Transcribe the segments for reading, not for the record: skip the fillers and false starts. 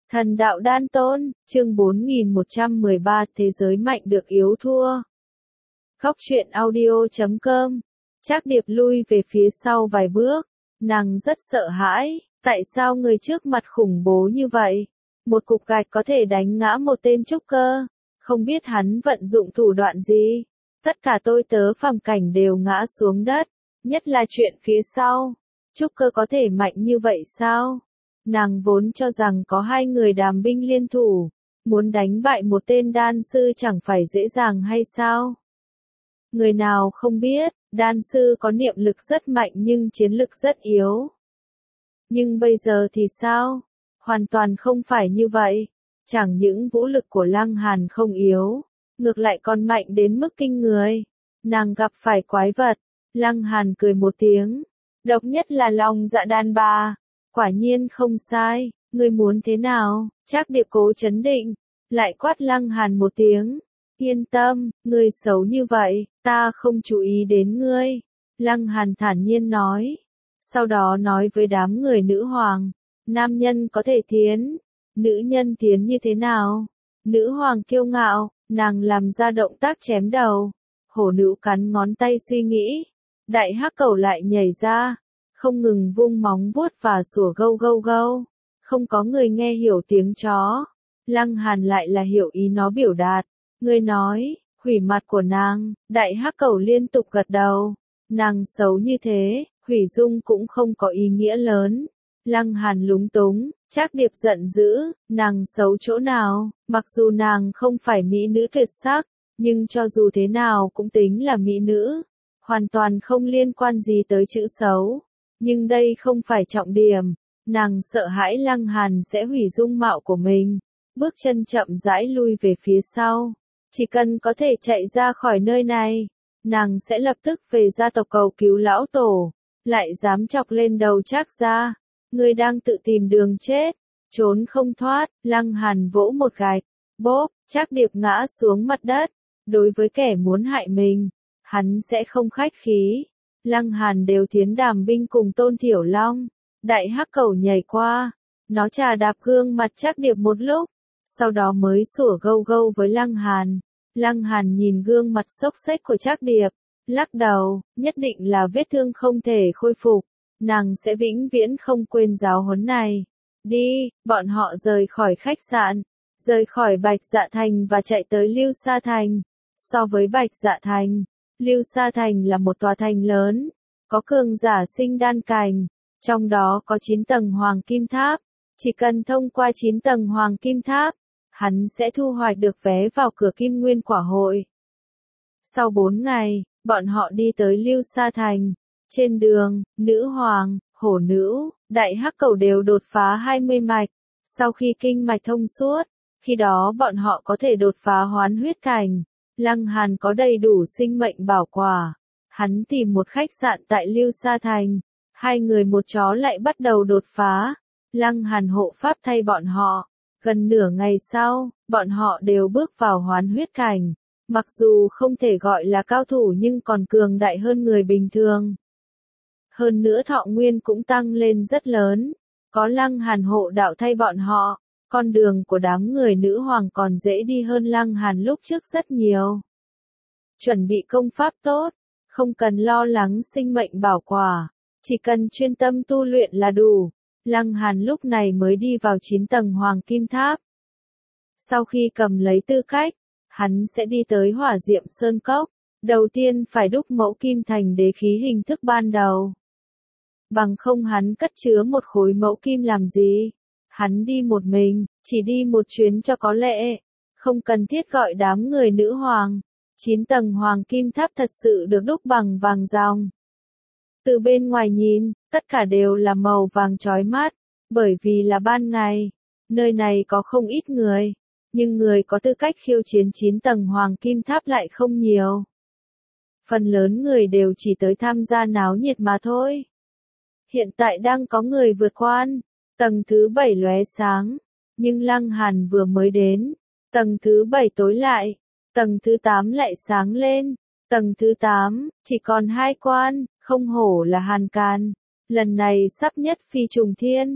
Thần đạo đan tôn, chương 4113 Thế giới mạnh được yếu thua. Khóc chuyện audio.com. Trác Điệp lui về phía sau vài bước, nàng rất sợ hãi, tại sao người trước mặt khủng bố như vậy? Một cục gạch có thể đánh ngã một tên trúc cơ, không biết hắn vận dụng thủ đoạn gì. Tất cả tôi tớ phàm cảnh đều ngã xuống đất, nhất là chuyện phía sau. Trúc cơ có thể mạnh như vậy sao? Nàng vốn cho rằng có hai người đàm binh liên thủ, muốn đánh bại một tên đan sư chẳng phải dễ dàng hay sao? Người nào không biết, đan sư có niệm lực rất mạnh nhưng chiến lực rất yếu. Nhưng bây giờ thì sao? Hoàn toàn không phải như vậy. Chẳng những vũ lực của Lăng Hàn không yếu, ngược lại còn mạnh đến mức kinh người. Nàng gặp phải quái vật. Lăng Hàn cười một tiếng. Độc nhất là lòng dạ đàn bà. Quả nhiên không sai, ngươi muốn thế nào? Trác Điệp cố chấn định, lại quát Lăng Hàn một tiếng. Yên tâm, ngươi xấu như vậy, ta không chú ý đến ngươi. Lăng Hàn thản nhiên nói. Sau đó nói với đám người nữ hoàng, nam nhân có thể thiến, nữ nhân thiến như thế nào? Nữ hoàng kiêu ngạo, nàng làm ra động tác chém đầu. Hổ nữ cắn ngón tay suy nghĩ. Đại hắc cẩu lại nhảy ra, không ngừng vung móng vuốt và sủa gâu gâu gâu. Không có người nghe hiểu tiếng chó. Lăng Hàn lại là hiểu ý nó biểu đạt. Người nói, hủy mặt của nàng. Đại hắc cẩu liên tục gật đầu. Nàng xấu như thế, hủy dung cũng không có ý nghĩa lớn. Lăng Hàn lúng túng, Trác Điệp giận dữ, nàng xấu chỗ nào? Mặc dù nàng không phải mỹ nữ tuyệt sắc, nhưng cho dù thế nào cũng tính là mỹ nữ. Hoàn toàn không liên quan gì tới chữ xấu. Nhưng đây không phải trọng điểm. Nàng sợ hãi Lăng Hàn sẽ hủy dung mạo của mình. Bước chân chậm rãi lui về phía sau. Chỉ cần có thể chạy ra khỏi nơi này, nàng sẽ lập tức về gia tộc cầu cứu lão tổ. Lại dám chọc lên đầu Trác gia. Ngươi đang tự tìm đường chết. Trốn không thoát. Lăng Hàn vỗ một gạch. Bốp, Trác Điệp ngã xuống mặt đất. Đối với kẻ muốn hại mình, hắn sẽ không khách khí. Lăng Hàn đều tiến đàm binh cùng Tôn Thiểu Long. Đại hắc cẩu nhảy qua. Nó chà đạp gương mặt Trác Điệp một lúc. Sau đó mới sủa gâu gâu với Lăng Hàn. Lăng Hàn nhìn gương mặt xốc xếch của Trác Điệp. Lắc đầu, nhất định là vết thương không thể khôi phục. Nàng sẽ vĩnh viễn không quên giáo huấn này. Đi, bọn họ rời khỏi khách sạn. Rời khỏi Bạch Dạ Thành và chạy tới Lưu Sa Thành. So với Bạch Dạ Thành, Lưu Sa Thành là một tòa thành lớn, có cường giả sinh đan cảnh, trong đó có 9 tầng hoàng kim tháp. Chỉ cần thông qua 9 tầng hoàng kim tháp, hắn sẽ thu hoạch được vé vào cửa Kim Nguyên Quả Hội. Sau 4 ngày, bọn họ đi tới Lưu Sa Thành. Trên đường, nữ hoàng, hổ nữ, đại hắc cẩu đều đột phá 20 mạch. Sau khi kinh mạch thông suốt, khi đó bọn họ có thể đột phá hoán huyết cảnh. Lăng Hàn có đầy đủ sinh mệnh bảo quả. Hắn tìm một khách sạn tại Lưu Sa Thành. Hai người một chó lại bắt đầu đột phá. Lăng Hàn hộ pháp thay bọn họ. Gần nửa ngày sau, bọn họ đều bước vào hoán huyết cảnh. Mặc dù không thể gọi là cao thủ nhưng còn cường đại hơn người bình thường. Hơn nữa thọ nguyên cũng tăng lên rất lớn. Có Lăng Hàn hộ đạo thay bọn họ. Con đường của đám người nữ hoàng còn dễ đi hơn Lăng Hàn lúc trước rất nhiều. Chuẩn bị công pháp tốt, không cần lo lắng sinh mệnh bảo quả, chỉ cần chuyên tâm tu luyện là đủ. Lăng Hàn lúc này mới đi vào 9 tầng hoàng kim tháp. Sau khi cầm lấy tư cách, hắn sẽ đi tới Hỏa Diệm Sơn Cốc. Đầu tiên phải đúc mẫu kim thành đế khí hình thức ban đầu. Bằng không hắn cất chứa một khối mẫu kim làm gì? Hắn đi một mình, chỉ đi một chuyến cho có lệ. Không cần thiết gọi đám người nữ hoàng. 9 tầng hoàng kim tháp thật sự được đúc bằng vàng ròng. Từ bên ngoài nhìn, tất cả đều là màu vàng chói mắt. Bởi vì là ban ngày, nơi này có không ít người. Nhưng người có tư cách khiêu chiến 9 tầng hoàng kim tháp lại không nhiều. Phần lớn người đều chỉ tới tham gia náo nhiệt mà thôi. Hiện tại đang có người vượt quan. Tầng thứ 7 lóe sáng, nhưng Lăng Hàn vừa mới đến. Tầng thứ 7 tối lại, tầng thứ 8 lại sáng lên. Tầng thứ 8, chỉ còn 2 quan, không hổ là Hàn Can. Lần này sắp nhất phi trùng thiên.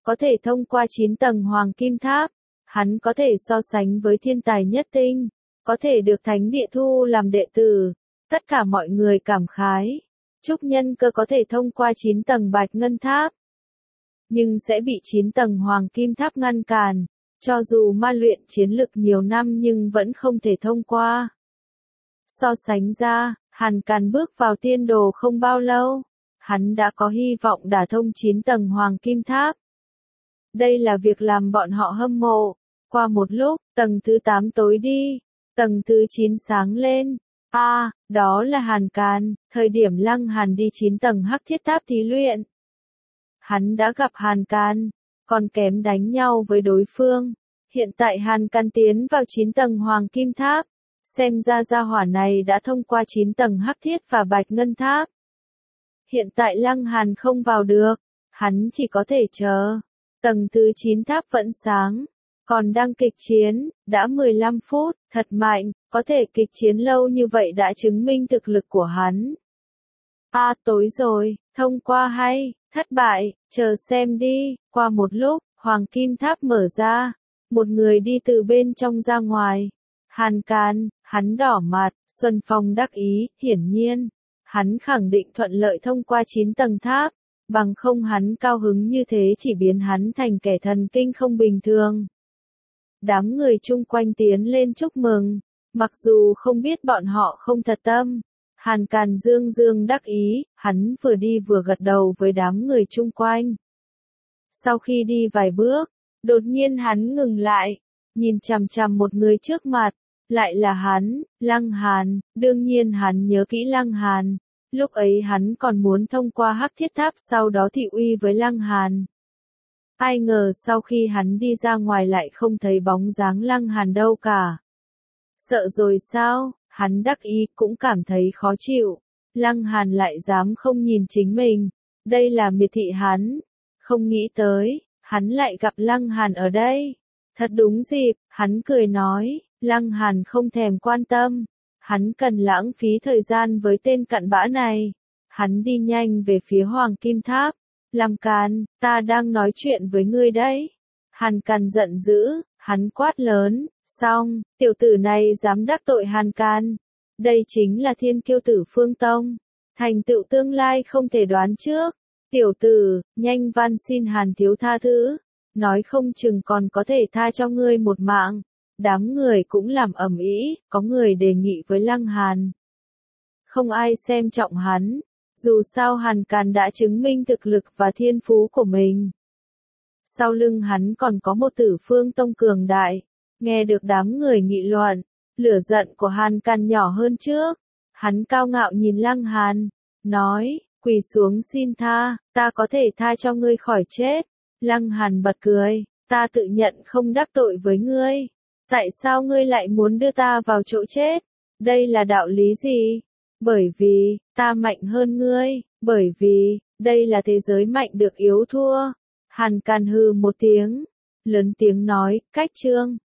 có thể thông qua 9 tầng hoàng kim tháp. Hắn có thể so sánh với thiên tài nhất tinh, có thể được thánh địa thu làm đệ tử. Tất cả mọi người cảm khái. Trúc Nhân Cơ có thể thông qua 9 tầng bạch ngân tháp, nhưng sẽ bị 9 tầng hoàng kim tháp ngăn cản. Cho dù ma luyện chiến lực nhiều năm nhưng vẫn không thể thông qua. So sánh ra, Hàn Càn bước vào tiên đồ không bao lâu, hắn đã có hy vọng đả thông 9 tầng hoàng kim tháp. Đây là việc làm bọn họ hâm mộ. Qua một lúc, tầng thứ 8 tối đi, tầng thứ 9 sáng lên. Đó là Hàn Càn, thời điểm Lăng Hàn đi 9 tầng hắc thiết tháp thí luyện. Hắn đã gặp Hàn Càn, còn kém đánh nhau với đối phương. Hiện tại Hàn Càn tiến vào 9 tầng hoàng kim tháp. Xem ra gia hỏa này đã thông qua 9 tầng hắc thiết và bạch ngân tháp. Hiện tại Lăng Hàn không vào được, hắn chỉ có thể chờ. Tầng thứ 9 tháp vẫn sáng, còn đang kịch chiến, đã 15 phút, thật mạnh, có thể kịch chiến lâu như vậy đã chứng minh thực lực của hắn. Tối rồi, thông qua hay, thất bại, chờ xem đi. Qua một lúc, hoàng kim tháp mở ra, một người đi từ bên trong ra ngoài. Hàn Càn, hắn đỏ mặt, Xuân Phong đắc ý, hiển nhiên, hắn khẳng định thuận lợi thông qua 9 tầng tháp, bằng không hắn cao hứng như thế chỉ biến hắn thành kẻ thần kinh không bình thường. Đám người chung quanh tiến lên chúc mừng, mặc dù không biết bọn họ không thật tâm. Hàn Càn dương dương đắc ý, hắn vừa đi vừa gật đầu với đám người chung quanh. Sau khi đi vài bước, đột nhiên hắn ngừng lại, nhìn chằm chằm một người trước mặt, lại là hắn, Lăng Hàn. Đương nhiên hắn nhớ kỹ Lăng Hàn, lúc ấy hắn còn muốn thông qua hắc thiết tháp sau đó thị uy với Lăng Hàn. Ai ngờ sau khi hắn đi ra ngoài lại không thấy bóng dáng Lăng Hàn đâu cả. Sợ rồi sao? Hắn đắc ý cũng cảm thấy khó chịu. Lăng Hàn lại dám không nhìn chính mình. Đây là miệt thị hắn. Không nghĩ tới, hắn lại gặp Lăng Hàn ở đây. Thật đúng dịp, hắn cười nói, Lăng Hàn không thèm quan tâm. Hắn cần lãng phí thời gian với tên cặn bã này. Hắn đi nhanh về phía Hoàng Kim Tháp. Lăng Càn, ta đang nói chuyện với ngươi đấy. Hàn Càn giận dữ, hắn quát lớn, xong, tiểu tử này dám đắc tội Hàn Càn. Đây chính là thiên kiêu tử Phương Tông. Thành tựu tương lai không thể đoán trước. Tiểu tử, nhanh van xin Hàn thiếu tha thứ. Nói không chừng còn có thể tha cho ngươi một mạng. Đám người cũng làm ầm ĩ, có người đề nghị với Lăng Hàn. Không ai xem trọng hắn. Dù sao Hàn Càn đã chứng minh thực lực và thiên phú của mình. Sau lưng hắn còn có một tử Phương Tông cường đại. Nghe được đám người nghị luận, lửa giận của Hàn Càn nhỏ hơn trước. Hắn cao ngạo nhìn Lăng Hàn, nói, quỳ xuống xin tha, ta có thể tha cho ngươi khỏi chết. Lăng Hàn bật cười, ta tự nhận không đắc tội với ngươi. Tại sao ngươi lại muốn đưa ta vào chỗ chết? Đây là đạo lý gì? Bởi vì, ta mạnh hơn ngươi, bởi vì, đây là thế giới mạnh được yếu thua. Hàn Càn hừ một tiếng, lớn tiếng nói, cách chương.